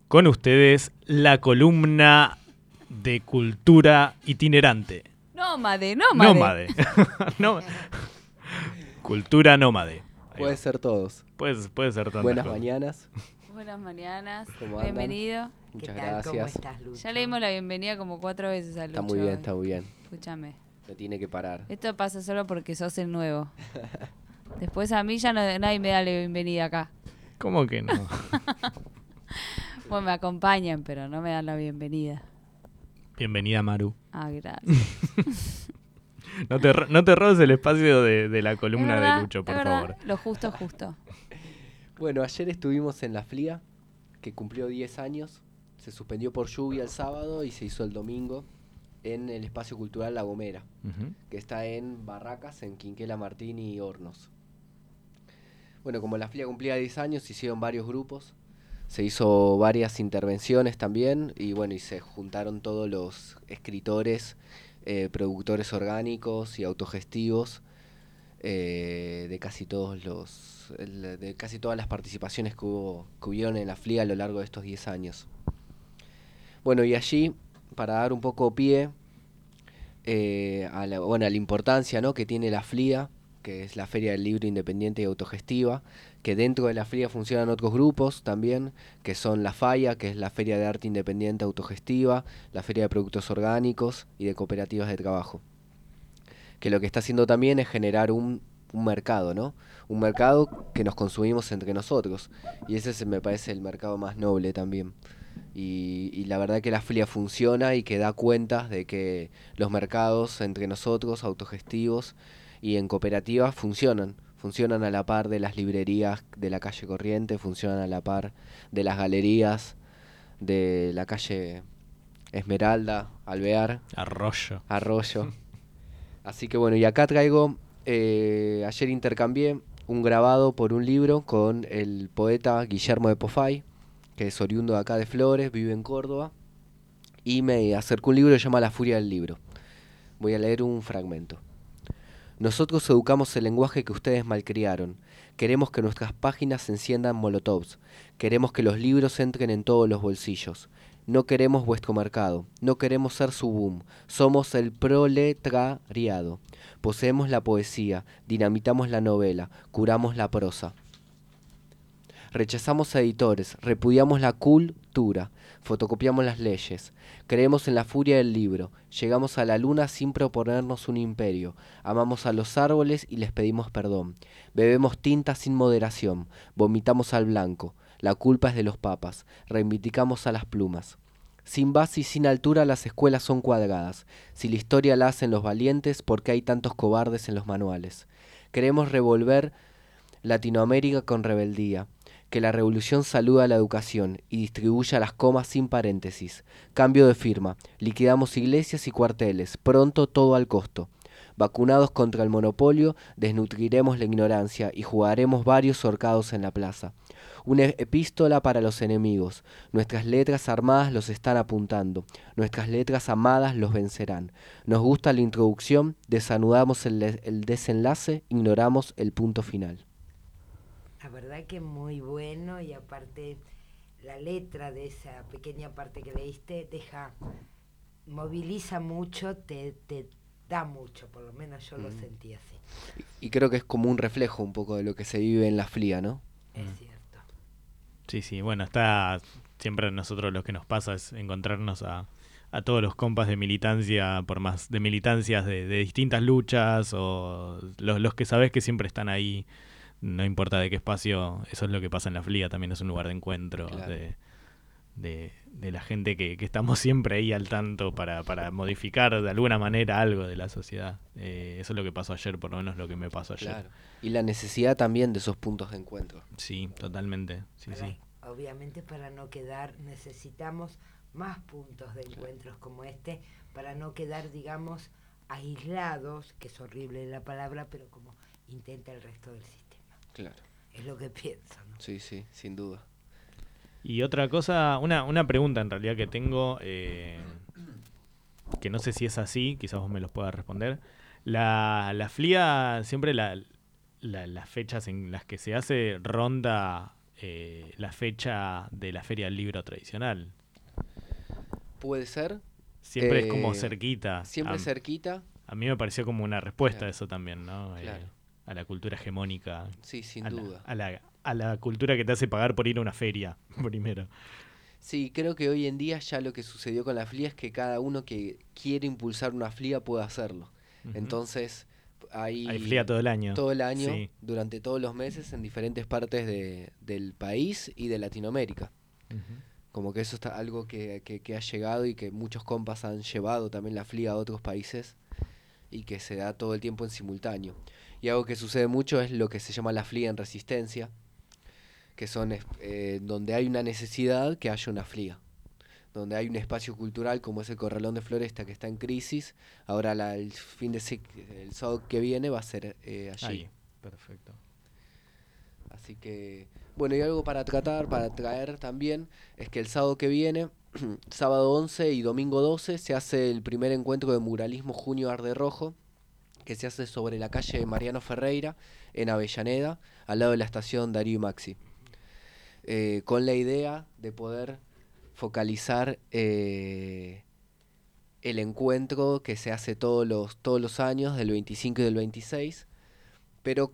Con ustedes, la columna de cultura itinerante. Nómade. No, cultura nómade. Ahí Puede va. ser todos. Puede ser tantas Buenas cosas. mañanas. Buenas mañanas. ¿Cómo andan? Bienvenido. Muchas ¿Qué tal? gracias. ¿Cómo estás, Lucho? Ya le dimos la bienvenida como 4 veces a Lucho. Está muy bien, está muy bien. Escúchame. Me tiene que parar. Esto pasa solo porque sos el nuevo. Después a mí ya nadie me da la bienvenida acá. ¿Cómo que no? Bueno, me acompañan, pero no me dan la bienvenida. Bienvenida, Maru. Ah, gracias. No te robes el espacio de la Es columna verdad, de Lucho, por es verdad. favor. Lo justo. Bueno, ayer estuvimos en la FLIA, que cumplió 10 años. Se suspendió por lluvia el sábado y se hizo el domingo en el Espacio Cultural La Gomera, Ujú. que está en Barracas, en Quinquela Martín y Hornos. Bueno, como la FLIA cumplía 10 años, se hicieron varios grupos. Se hizo varias intervenciones también y bueno, y se juntaron todos los escritores, productores orgánicos y autogestivos de casi todas las participaciones que hubieron en la FLIA a lo largo de estos 10 años. Bueno, y allí, para dar un poco pie a la importancia, ¿no?, que tiene la FLIA, que es la Feria del Libro Independiente y Autogestiva, que dentro de la FLIA funcionan otros grupos también, que son la FAIA, que es la Feria de Arte Independiente Autogestiva, la Feria de Productos Orgánicos y de Cooperativas de Trabajo. Que lo que está haciendo también es generar un mercado, ¿no? Un mercado que nos consumimos entre nosotros. Y ese me parece el mercado más noble también. Y la verdad que la FLIA funciona y que da cuenta de que los mercados entre nosotros, autogestivos y en cooperativas, funcionan a la par de las librerías de la calle Corriente, funcionan a la par de las galerías de la calle Esmeralda, Alvear, Arroyo. Así que bueno, y acá traigo, ayer intercambié un grabado por un libro con el poeta Guillermo de Pofay, que es oriundo de acá de Flores, vive en Córdoba, y me acercó un libro que se llama La Furia del Libro. Voy a leer un fragmento. Nosotros educamos el lenguaje que ustedes malcriaron. Queremos que nuestras páginas enciendan molotovs. Queremos que los libros entren en todos los bolsillos. No queremos vuestro mercado. No queremos ser su boom. Somos el proletariado. Poseemos la poesía. Dinamitamos la novela. Curamos la prosa. Rechazamos a editores, repudiamos la cultura, fotocopiamos las leyes, creemos en la furia del libro, llegamos a la luna sin proponernos un imperio, amamos a los árboles y les pedimos perdón, bebemos tinta sin moderación, vomitamos al blanco, la culpa es de los papas, reivindicamos a las plumas. Sin base y sin altura las escuelas son cuadradas, si la historia la hacen los valientes, ¿por qué hay tantos cobardes en los manuales? Queremos revolver Latinoamérica con rebeldía. Que la revolución saluda a la educación y distribuya las comas sin paréntesis. Cambio de firma. Liquidamos iglesias y cuarteles. Pronto todo al costo. Vacunados contra el monopolio, desnutriremos la ignorancia y jugaremos varios horcados en la plaza. Una epístola para los enemigos. Nuestras letras armadas los están apuntando. Nuestras letras amadas los vencerán. Nos gusta la introducción, desanudamos el desenlace, ignoramos el punto final. La verdad que muy bueno, y aparte la letra de esa pequeña parte que leíste moviliza mucho, te da mucho, por lo menos yo lo sentí así. Y creo que es como un reflejo un poco de lo que se vive en la FLIA, ¿no? Es cierto. Sí, bueno, está siempre nosotros lo que nos pasa es encontrarnos a todos los compas de militancia, por más de militancias de distintas luchas, o los que sabés que siempre están ahí. No importa de qué espacio, eso es lo que pasa en la FLIA, también es un lugar de encuentro, Claro. de la gente que estamos siempre ahí al tanto para modificar de alguna manera algo de la sociedad. Eso es lo que pasó ayer, por lo menos lo que me pasó ayer. Claro. Y la necesidad también de esos puntos de encuentro. Sí, totalmente, sí. Obviamente para no quedar, necesitamos más puntos de encuentros como este, para no quedar, digamos, aislados, que es horrible la palabra, pero como intenta el resto del sistema. Claro. Es lo que pienso, ¿no? Sí, sin duda. Y otra cosa, una pregunta en realidad que tengo, que no sé si es así, quizás vos me los puedas responder. La FLIA, siempre las fechas en las que se hace ronda la fecha de la Feria del Libro tradicional. Puede ser. Siempre es como cerquita. Siempre cerquita. A mí me pareció como una respuesta Claro. a eso también, ¿no? Claro. A la cultura hegemónica. Sí, sin a duda. a la cultura que te hace pagar por ir a una feria, primero. Sí, creo que hoy en día ya lo que sucedió con la FLIA es que cada uno que quiere impulsar una FLIA puede hacerlo. Ujú. Entonces, Hay FLIA todo el año. todo el año, Sí. durante todos los meses, en diferentes partes del país y de Latinoamérica. Ujú. Como que eso está algo que ha llegado y que muchos compas han llevado también la FLIA a otros países y que se da todo el tiempo en simultáneo. Y algo que sucede mucho es lo que se llama la FLIA en resistencia, que son donde hay una necesidad que haya una FLIA. Donde hay un espacio cultural como es el Corralón de Floresta que está en crisis, ahora el sábado que viene va a ser allí. Ahí, perfecto. Así que, bueno, y algo para traer también, es que el sábado que viene, sábado 11 y domingo 12, se hace el primer encuentro de muralismo Junio Arde Rojo, que se hace sobre la calle Mariano Ferreira, en Avellaneda, al lado de la estación Darío y Maxi. Con la idea de poder focalizar el encuentro que se hace todos los años, del 25 y del 26, pero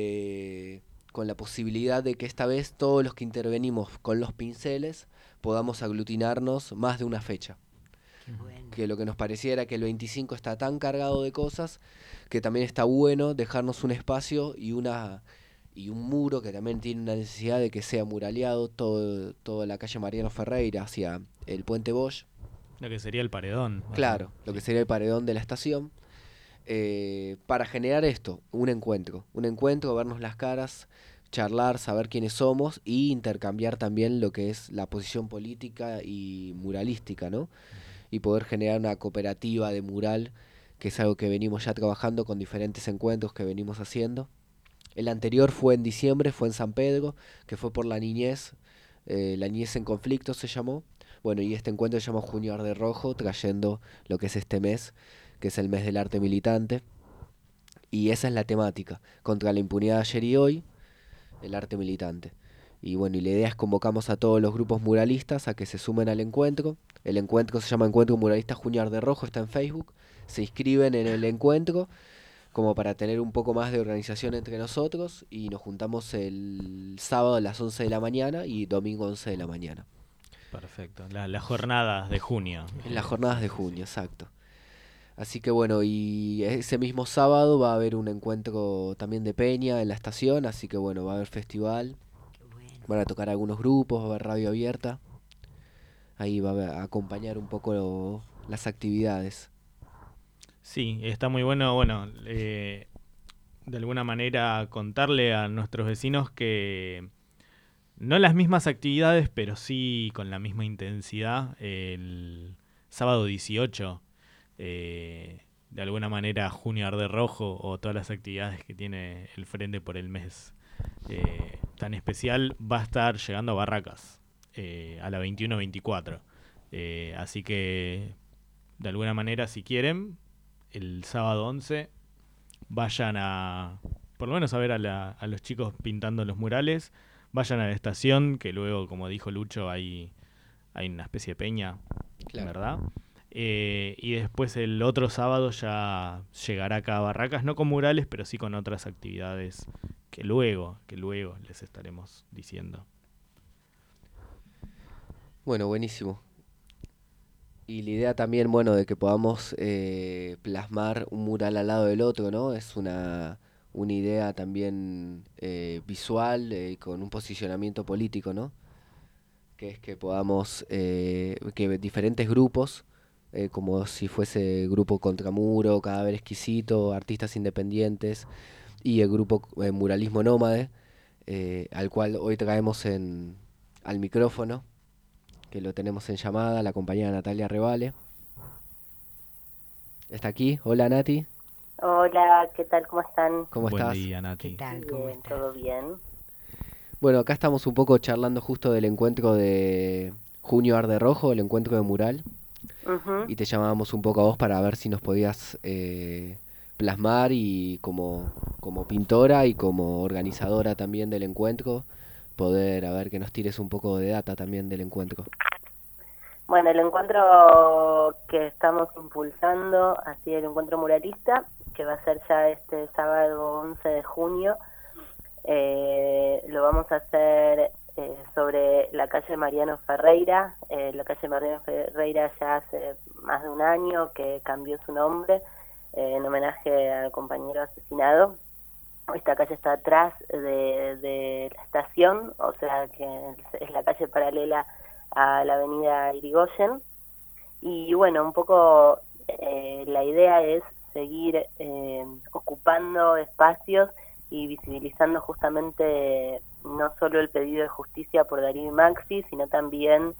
con la posibilidad de que esta vez todos los que intervenimos con los pinceles podamos aglutinarnos más de una fecha. Bueno, Que lo que nos pareciera que el 25 está tan cargado de cosas que también está bueno dejarnos un espacio y un muro que también tiene una necesidad de que sea muraleado toda la calle Mariano Ferreira hacia el Puente Bosch. Lo que sería el paredón. Claro, lo que sería el paredón de la estación. Para generar esto, un encuentro, vernos las caras, charlar, saber quiénes somos y intercambiar también lo que es la posición política y muralística, ¿no? Y poder generar una cooperativa de mural, que es algo que venimos ya trabajando con diferentes encuentros que venimos haciendo. El anterior fue en diciembre, fue en San Pedro, que fue por la niñez en conflicto se llamó. Bueno, y este encuentro se llama Junio Arde Rojo, trayendo lo que es este mes, que es el mes del arte militante. Y esa es la temática, contra la impunidad de ayer y hoy, el arte militante. Y bueno, y la idea es convocamos a todos los grupos muralistas a que se sumen al encuentro. El encuentro se llama Encuentro Muralista Junio Arde Rojo, está en Facebook. Se inscriben en el encuentro como para tener un poco más de organización entre nosotros y nos juntamos el sábado a las 11 de la mañana y domingo 11 de la mañana. Perfecto. Las jornadas de junio. En las jornadas de junio, exacto. Así que bueno, y ese mismo sábado va a haber un encuentro también de peña en la estación, así que bueno, va a haber festival, qué bueno. van a tocar algunos grupos, va a haber radio abierta, ahí va a acompañar un poco las actividades. Sí, está muy bueno, bueno, de alguna manera contarle a nuestros vecinos que no las mismas actividades, pero sí con la misma intensidad, el sábado 18, de alguna manera Junio Arde Rojo o todas las actividades que tiene el Frente por el mes tan especial, va a estar llegando a Barracas, a la 21-24. Así que, de alguna manera, si quieren, el sábado 11 vayan por lo menos a ver a los chicos pintando los murales, vayan a la estación, que luego, como dijo Lucho, hay una especie de peña, Claro. ¿verdad? Y después el otro sábado ya llegará acá a Barracas, no con murales, pero sí con otras actividades que luego les estaremos diciendo. Bueno, buenísimo. Y la idea también, bueno, de que podamos plasmar un mural al lado del otro, ¿no? Es una idea también visual con un posicionamiento político, ¿no? Que es que podamos, que diferentes grupos, como si fuese Grupo Contramuro, Cadáver Exquisito, Artistas Independientes y el grupo Muralismo Nómade, al cual hoy traemos al micrófono, que lo tenemos en llamada, la compañera Natalia Revale. Está aquí. Hola, Nati. Hola, ¿qué tal? ¿Cómo están? ¿Cómo Buen estás? día, Nati. ¿Qué tal? ¿Cómo Bien, estás? todo bien. Bueno, acá estamos un poco charlando justo del encuentro de Junio Arde Rojo, el encuentro de mural, Ujú. y te llamábamos un poco a vos para ver si nos podías plasmar y como pintora y como organizadora también del encuentro, poder, a ver, que nos tires un poco de data también del encuentro. Bueno, el encuentro que estamos impulsando, así el encuentro muralista, que va a ser ya este sábado 11 de junio, lo vamos a hacer sobre la calle Mariano Ferreira. La calle Mariano Ferreira ya hace más de un año que cambió su nombre en homenaje al compañero asesinado. Esta calle está atrás de la estación, o sea que es la calle paralela a la avenida Irigoyen. Y bueno, un poco la idea es seguir ocupando espacios y visibilizando justamente no solo el pedido de justicia por Darío y Maxi, sino también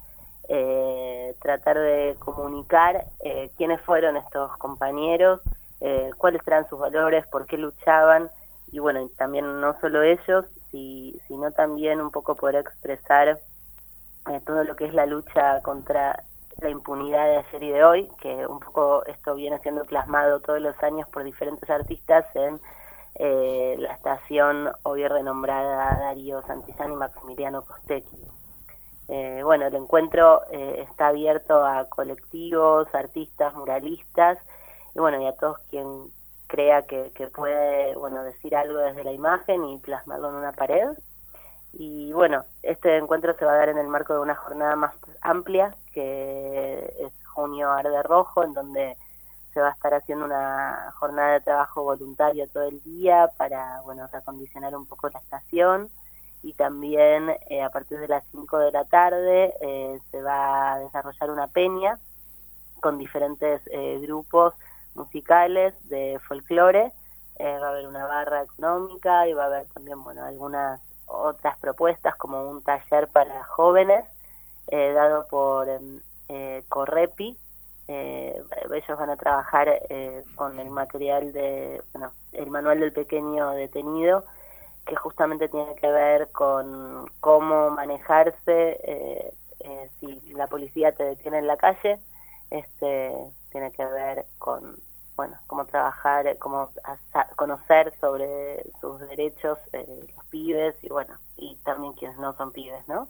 tratar de comunicar quiénes fueron estos compañeros, cuáles eran sus valores, por qué luchaban, y bueno, y también no solo ellos, sino también un poco poder expresar todo lo que es la lucha contra la impunidad de ayer y de hoy, que un poco esto viene siendo plasmado todos los años por diferentes artistas en la estación hoy renombrada Darío Santillán y Maximiliano Costecchi. Bueno, el encuentro está abierto a colectivos, artistas, muralistas, y bueno, y a todos quien crea que puede, bueno, decir algo desde la imagen y plasmarlo en una pared. Y bueno, este encuentro se va a dar en el marco de una jornada más amplia, que es Junio Arde Rojo, en donde se va a estar haciendo una jornada de trabajo voluntario todo el día para, bueno, reacondicionar un poco la estación. Y también a partir de las 5 de la tarde se va a desarrollar una peña con diferentes grupos musicales de folclore. Va a haber una barra económica y va a haber también, bueno, algunas otras propuestas como un taller para jóvenes dado por Correpi. Ellos van a trabajar con el material bueno, el manual del pequeño detenido, que justamente tiene que ver con cómo manejarse si la policía te detiene en la calle. Tiene que ver con, bueno, cómo trabajar, cómo conocer sobre sus derechos los pibes y bueno, y también quienes no son pibes, ¿no?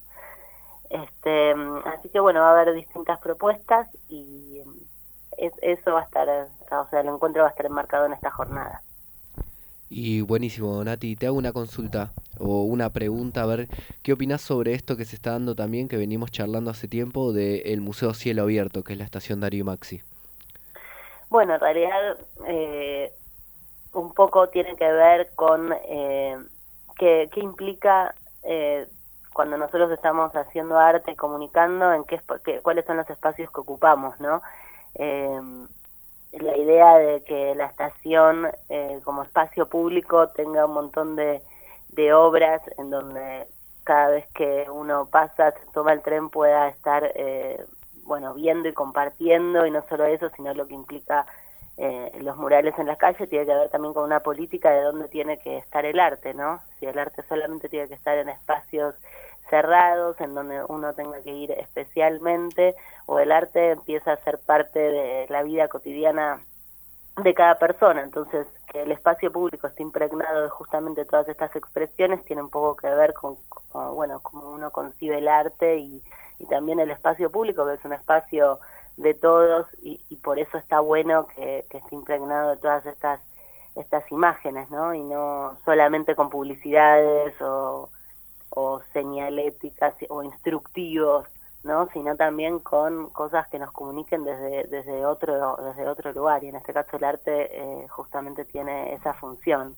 Así que bueno, va a haber distintas propuestas y eso va a estar, o sea, el encuentro va a estar enmarcado en esta jornada. Y buenísimo, Nati, te hago una consulta o una pregunta, a ver, ¿qué opinás sobre esto que se está dando también, que venimos charlando hace tiempo, del Museo Cielo Abierto, que es la estación Darío y Maxi? Bueno, en realidad un poco tiene que ver con qué implica cuando nosotros estamos haciendo arte, comunicando, cuáles son los espacios que ocupamos, ¿no? La idea de que la estación como espacio público tenga un montón de obras en donde cada vez que uno pasa, se toma el tren, pueda estar bueno, viendo y compartiendo, y no solo eso, sino lo que implica los murales en las calles. Tiene que ver también con una política de dónde tiene que estar el arte, ¿no? Si el arte solamente tiene que estar en espacios cerrados, en donde uno tenga que ir especialmente, o el arte empieza a ser parte de la vida cotidiana de cada persona. Entonces, que el espacio público esté impregnado de justamente todas estas expresiones tiene un poco que ver con bueno, cómo uno concibe el arte y también el espacio público, que es un espacio de todos, y por eso está bueno que esté impregnado de todas estas imágenes, ¿no? Y no solamente con publicidades o señaléticas o instructivos, ¿no? Sino también con cosas que nos comuniquen desde otro lugar, y en este caso el arte justamente tiene esa función.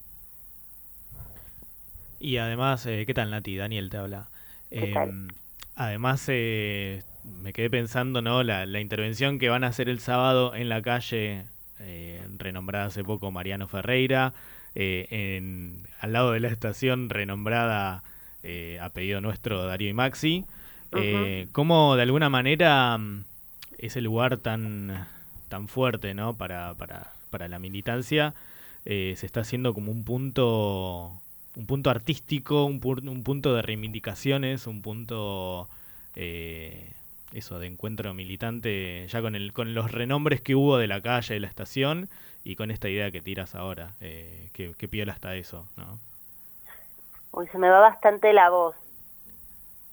Y además, ¿qué tal, Nati? Daniel te habla. ¿Qué tal? Además, me quedé pensando, ¿no? La intervención que van a hacer el sábado en la calle renombrada hace poco Mariano Ferreira, al lado de la estación renombrada a pedido nuestro Darío y Maxi. ¿Cómo de alguna manera ese lugar tan fuerte, ¿no? para la militancia se está haciendo como un punto artístico, un punto de reivindicaciones, un punto eso, de encuentro militante, ya con los renombres que hubo de la calle, de la estación, y con esta idea que tiras ahora? ¿Qué piola está eso, ¿no? Uy, se me va bastante la voz.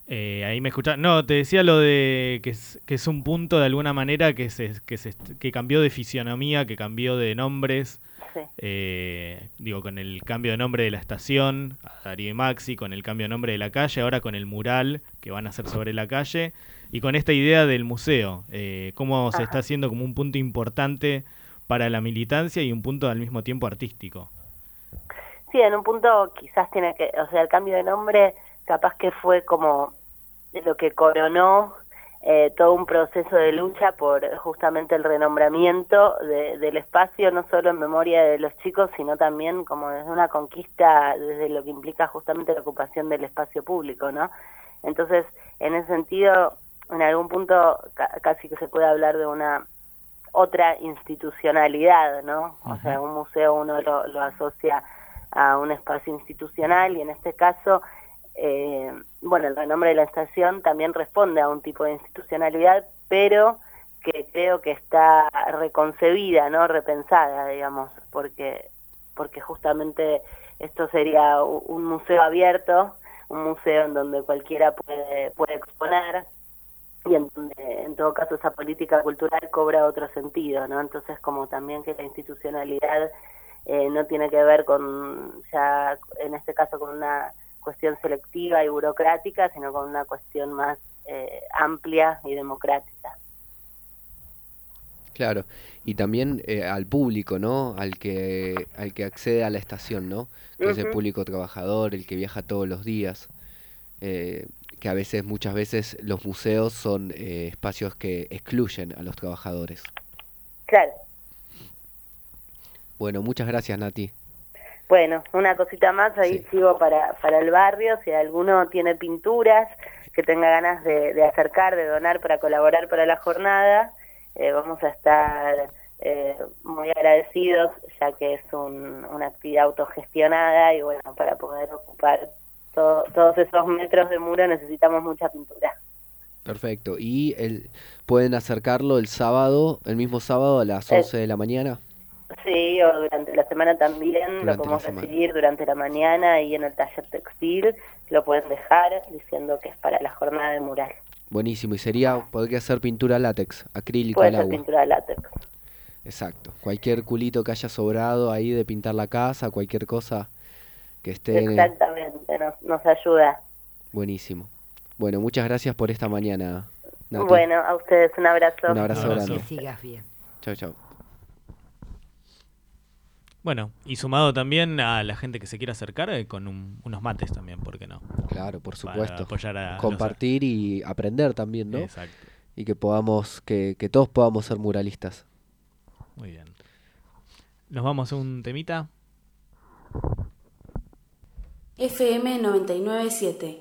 Ahí me escuchás. No, te decía lo de que es un punto de alguna manera que cambió de fisionomía, que cambió de nombres. Sí. Digo, con el cambio de nombre de la estación, a Darío y Maxi, con el cambio de nombre de la calle, ahora con el mural que van a hacer sobre la calle, y con esta idea del museo. Cómo se está haciendo como un punto importante para la militancia y un punto al mismo tiempo artístico. Sí, en un punto quizás tiene que, o sea, el cambio de nombre capaz que fue como lo que coronó todo un proceso de lucha por justamente el renombramiento del espacio, no solo en memoria de los chicos, sino también como desde una conquista, desde lo que implica justamente la ocupación del espacio público, ¿no? Entonces, en ese sentido, en algún punto casi que se puede hablar de una otra institucionalidad, ¿no? O sea, un museo uno lo asocia a un espacio institucional y en este caso, bueno, el renombre de la estación también responde a un tipo de institucionalidad, pero que creo que está reconcebida, ¿no? Repensada, digamos, porque justamente esto sería un museo abierto, un museo en donde cualquiera puede exponer y en donde en todo caso esa política cultural cobra otro sentido, ¿no? Entonces como también que la institucionalidad no tiene que ver con, ya en este caso con una cuestión selectiva y burocrática, sino con una cuestión más amplia y democrática. Claro, y también al público, ¿no? Al que accede a la estación, ¿no? Que es el público trabajador, el que viaja todos los días. Que a veces, muchas veces, los museos son espacios que excluyen a los trabajadores. Claro. Bueno, muchas gracias, Nati. Bueno, una cosita más, ahí sigo para el barrio, si alguno tiene pinturas que tenga ganas de acercar, de donar para colaborar para la jornada, vamos a estar muy agradecidos, ya que es una actividad autogestionada y bueno, para poder ocupar todos esos metros de muro necesitamos mucha pintura. Perfecto, y pueden acercarlo el mismo sábado a las 11 de la mañana. Sí, o durante la semana también, lo podemos recibir durante la mañana y en el taller textil lo pueden dejar diciendo que es para la jornada de mural. Buenísimo, y podría ser pintura látex, acrílico al agua. Puede ser pintura látex. Exacto, cualquier culito que haya sobrado ahí de pintar la casa, cualquier cosa que esté... Exactamente, nos ayuda. Buenísimo. Bueno, muchas gracias por esta mañana, Nati. Bueno, a ustedes un abrazo. Un abrazo grande. Que sigas bien. Chau, chau. Bueno, y sumado también a la gente que se quiera acercar con unos mates también, ¿por qué no? Claro, por supuesto. Para apoyar a compartir y aprender también, ¿no? Exacto. Y que podamos, que todos podamos ser muralistas. Muy bien. ¿Nos vamos a un temita? FM 99.7